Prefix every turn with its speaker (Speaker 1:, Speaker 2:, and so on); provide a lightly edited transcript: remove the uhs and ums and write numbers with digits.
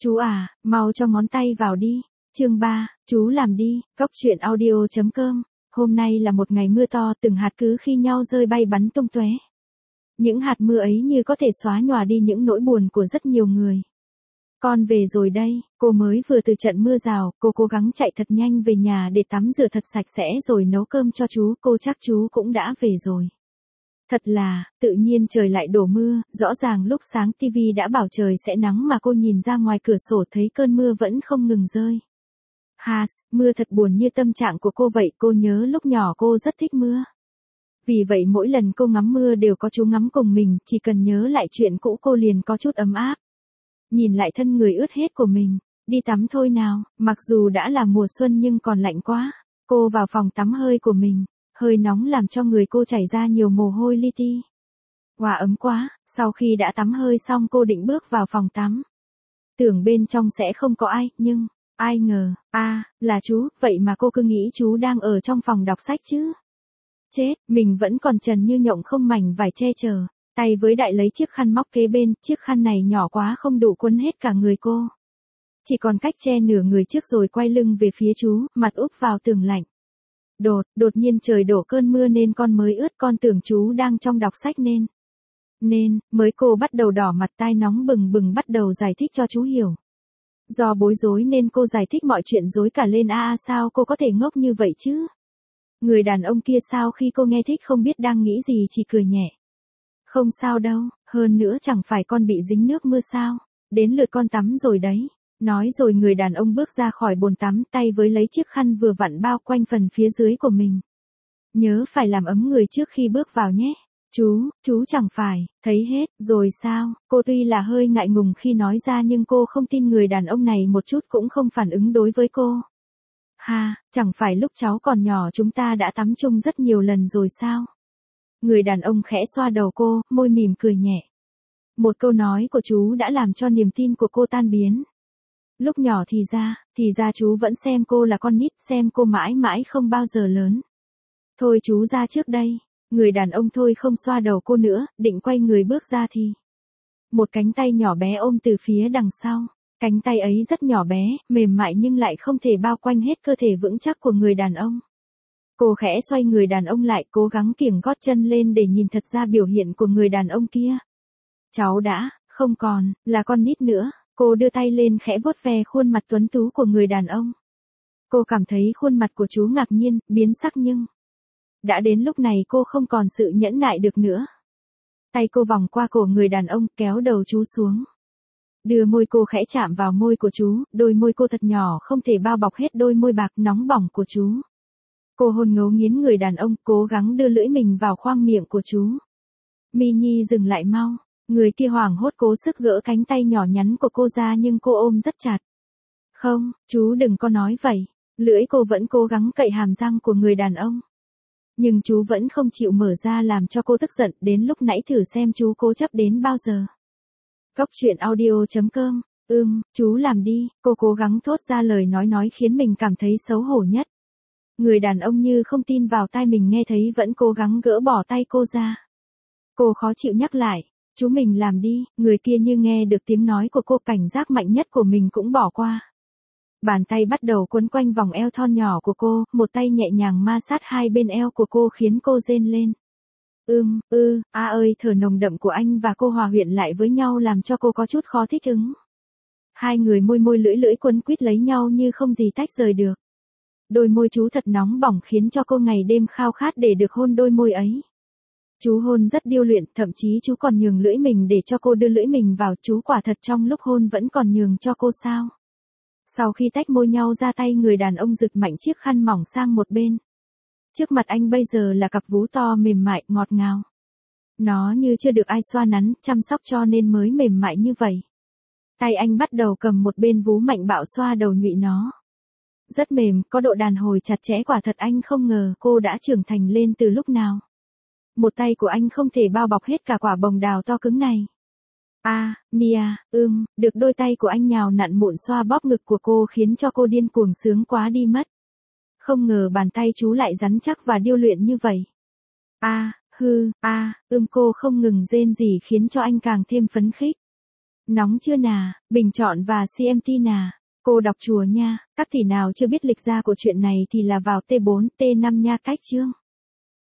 Speaker 1: Chú à, mau cho ngón tay vào đi. Chương 3, chú làm đi. Cốc truyện audio.com. Hôm nay là một ngày mưa to, từng hạt cứ khi nhau rơi bay bắn tung tóe. Những hạt mưa ấy như có thể xóa nhòa đi những nỗi buồn của rất nhiều người. Con về rồi đây, cô mới vừa từ trận mưa rào, cô cố gắng chạy thật nhanh về nhà để tắm rửa thật sạch sẽ rồi nấu cơm cho chú, cô chắc chú cũng đã về rồi. Thật là, tự nhiên trời lại đổ mưa, rõ ràng lúc sáng tivi đã bảo trời sẽ nắng mà cô nhìn ra ngoài cửa sổ thấy cơn mưa vẫn không ngừng rơi. Mưa thật buồn như tâm trạng của cô vậy, cô nhớ lúc nhỏ cô rất thích mưa. Vì vậy mỗi lần cô ngắm mưa đều có chú ngắm cùng mình, chỉ cần nhớ lại chuyện cũ cô liền có chút ấm áp. Nhìn lại thân người ướt hết của mình, đi tắm thôi nào, mặc dù đã là mùa xuân nhưng còn lạnh quá. Cô vào phòng tắm hơi của mình, hơi nóng làm cho người cô chảy ra nhiều mồ hôi li ti. Wow, ấm quá, sau khi đã tắm hơi xong cô định bước vào phòng tắm. Tưởng bên trong sẽ không có ai, nhưng, ai ngờ, là chú, vậy mà cô cứ nghĩ chú đang ở trong phòng đọc sách chứ. Chết, mình vẫn còn trần như nhộng không mảnh vải che chở, tay với đại lấy chiếc khăn móc kế bên, chiếc khăn này nhỏ quá không đủ quấn hết cả người cô. Chỉ còn cách che nửa người trước rồi quay lưng về phía chú, mặt úp vào tường lạnh. Đột nhiên trời đổ cơn mưa nên con mới ướt, con tưởng chú đang trong đọc sách nên, mới cô bắt đầu đỏ mặt, tai nóng bừng bừng bắt đầu giải thích cho chú hiểu. Do bối rối nên cô giải thích mọi chuyện rối cả lên. Sao cô có thể ngốc như vậy chứ? Người đàn ông kia sau khi cô nghe thích không biết đang nghĩ gì chỉ cười nhẹ. Không sao đâu, hơn nữa chẳng phải con bị dính nước mưa sao, đến lượt con tắm rồi đấy. Nói rồi người đàn ông bước ra khỏi bồn tắm, tay với lấy chiếc khăn vừa vặn bao quanh phần phía dưới của mình. Nhớ phải làm ấm người trước khi bước vào nhé. Chú chẳng phải, thấy hết, rồi sao? Cô tuy là hơi ngại ngùng khi nói ra nhưng cô không tin người đàn ông này một chút cũng không phản ứng đối với cô. Chẳng phải lúc cháu còn nhỏ chúng ta đã tắm chung rất nhiều lần rồi sao? Người đàn ông khẽ xoa đầu cô, môi mỉm cười nhẹ. Một câu nói của chú đã làm cho niềm tin của cô tan biến. Lúc nhỏ thì ra chú vẫn xem cô là con nít, xem cô mãi mãi không bao giờ lớn. Thôi chú ra trước đây. Người đàn ông thôi không xoa đầu cô nữa, định quay người bước ra thì một cánh tay nhỏ bé ôm từ phía đằng sau. Cánh tay ấy rất nhỏ bé, mềm mại nhưng lại không thể bao quanh hết cơ thể vững chắc của người đàn ông. Cô khẽ xoay người đàn ông lại, cố gắng kiểng gót chân lên để nhìn thật ra biểu hiện của người đàn ông kia. Cháu đã, không còn, là con nít nữa. Cô đưa tay lên khẽ vuốt ve khuôn mặt tuấn tú của người đàn ông. Cô cảm thấy khuôn mặt của chú ngạc nhiên, biến sắc nhưng đã đến lúc này cô không còn sự nhẫn nại được nữa. Tay cô vòng qua cổ người đàn ông, kéo đầu chú xuống. Đưa môi cô khẽ chạm vào môi của chú, đôi môi cô thật nhỏ không thể bao bọc hết đôi môi bạc nóng bỏng của chú. Cô hôn ngấu nghiến người đàn ông, cố gắng đưa lưỡi mình vào khoang miệng của chú. Mi Nhi dừng lại mau. Người kia hoảng hốt cố sức gỡ cánh tay nhỏ nhắn của cô ra nhưng cô ôm rất chặt. Không, chú đừng có nói vậy. Lưỡi cô vẫn cố gắng cậy hàm răng của người đàn ông. Nhưng chú vẫn không chịu mở ra làm cho cô tức giận, đến lúc nãy thử xem chú cố chấp đến bao giờ. Cốc truyện audio.com. Chú làm đi, cô cố gắng thốt ra lời nói khiến mình cảm thấy xấu hổ nhất. Người đàn ông như không tin vào tai mình nghe thấy vẫn cố gắng gỡ bỏ tay cô ra. Cô khó chịu nhắc lại, chú mình làm đi, người kia như nghe được tiếng nói của cô, cảnh giác mạnh nhất của mình cũng bỏ qua. Bàn tay bắt đầu quấn quanh vòng eo thon nhỏ của cô, một tay nhẹ nhàng ma sát hai bên eo của cô khiến cô rên lên. Ơi, thở nồng đậm của anh và cô hòa quyện lại với nhau làm cho cô có chút khó thích ứng. Hai người môi lưỡi quấn quýt lấy nhau như không gì tách rời được. Đôi môi chú thật nóng bỏng khiến cho cô ngày đêm khao khát để được hôn đôi môi ấy. Chú hôn rất điêu luyện, thậm chí chú còn nhường lưỡi mình để cho cô đưa lưỡi mình vào, chú quả thật trong lúc hôn vẫn còn nhường cho cô sao. Sau khi tách môi nhau ra, tay người đàn ông giật mạnh chiếc khăn mỏng sang một bên. Trước mặt anh bây giờ là cặp vú to mềm mại, ngọt ngào. Nó như chưa được ai xoa nắn, chăm sóc cho nên mới mềm mại như vậy. Tay anh bắt đầu cầm một bên vú mạnh bạo xoa đầu nhụy nó. Rất mềm, có độ đàn hồi chặt chẽ, quả thật anh không ngờ cô đã trưởng thành lên từ lúc nào. Một tay của anh không thể bao bọc hết cả quả bồng đào to cứng này. Nia, được đôi tay của anh nhào nặn mụn xoa bóp ngực của cô khiến cho cô điên cuồng sướng quá đi mất. Không ngờ bàn tay chú lại rắn chắc và điêu luyện như vậy. Cô không ngừng rên rỉ khiến cho anh càng thêm phấn khích. Nóng chưa nà, bình chọn và CMT nà. Cô đọc chùa nha, các tỷ nào chưa biết lịch ra của chuyện này thì là vào T4, T5 nha cách chương.